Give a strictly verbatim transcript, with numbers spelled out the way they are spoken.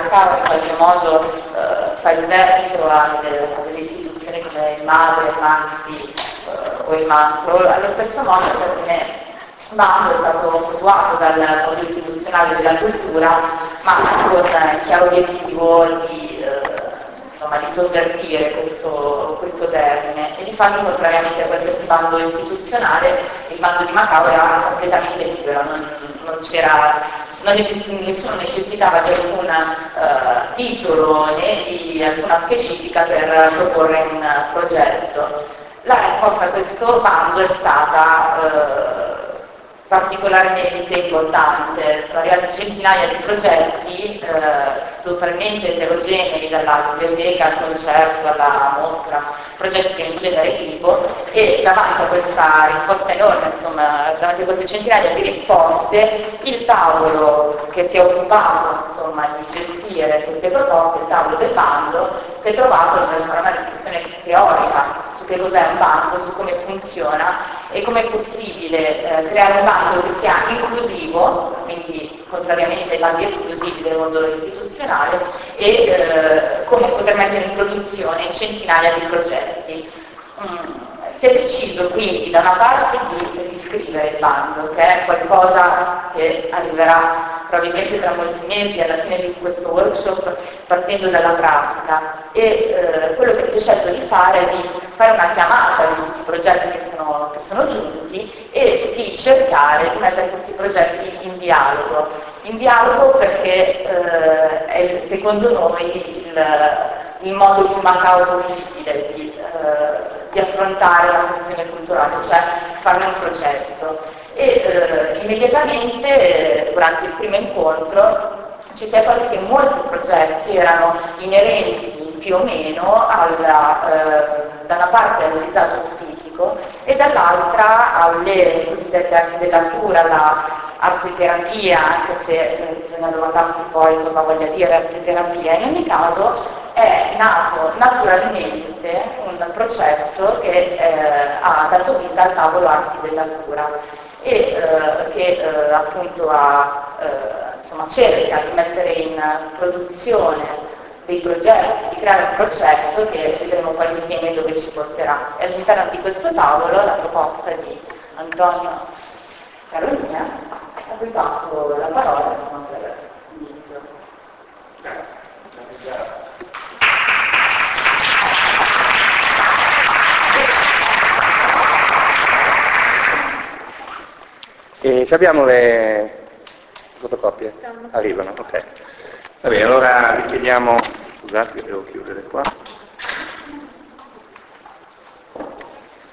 Macao in qualche modo eh, fa il verso a delle, a delle istituzioni come il MADRE, il MANSI eh, o il MANTRO, allo stesso modo per me Bando è stato mutuato dal mondo istituzionale della cultura, ma con il chiaro obiettivo di, eh, insomma, di sovvertire questo, questo termine. E infatti, contrariamente a qualsiasi bando istituzionale, il bando di Macao era completamente libero, non, non c'era, non necess- nessuno necessitava di alcun eh, titolo né di alcuna specifica per proporre un progetto. La risposta a questo bando è stata eh, particolarmente importante. Sono arrivati centinaia di progetti eh, totalmente eterogenei, dalla biblioteca al concerto, alla mostra, progetti di un genere tipo, e davanti a questa risposta enorme, insomma, davanti a queste centinaia di risposte, il tavolo che si è occupato, insomma, di gestire queste proposte, il tavolo del bando, si è trovato nel fare una riflessione teorica su che cos'è un bando, su come funziona e come è possibile eh, creare un bando che sia inclusivo, quindi contrariamente ai bandi esclusivi del mondo istituzionale, e eh, come poter mettere in produzione centinaia di progetti. Mm. Si è deciso quindi da una parte di riscrivere il bando, che è qualcosa che arriverà probabilmente tra molti mesi alla fine di questo workshop, partendo dalla pratica, e eh, quello che si è scelto di fare è di fare una chiamata di tutti i progetti che sono, che sono giunti e di cercare di mettere questi progetti in dialogo. In dialogo perché eh, è secondo noi il, il modo più Macao possibile di, eh, di affrontare la questione culturale, cioè farne un processo. E eh, immediatamente, eh, durante il primo incontro, ci si è accorti che molti progetti erano inerenti più o meno alla, eh, da una parte al disagio psichico e dall'altra alle cosiddette arti della cura, la arteterapia, anche se eh, bisogna domandarsi poi cosa voglia dire arteterapia. In ogni caso è nato naturalmente un processo che eh, ha dato vita al tavolo arti della cura e eh, che eh, appunto ha, eh, insomma, cerca di mettere in produzione dei progetti, di creare un processo che vedremo poi insieme dove ci porterà. E all'interno di questo tavolo la proposta di Antonio Carolina, a cui passo la parola, insomma, per l'inizio. Grazie. E ci abbiamo le fotocopie? Arrivano, ok. Va bene, allora richiediamo, scusate che devo chiudere qua.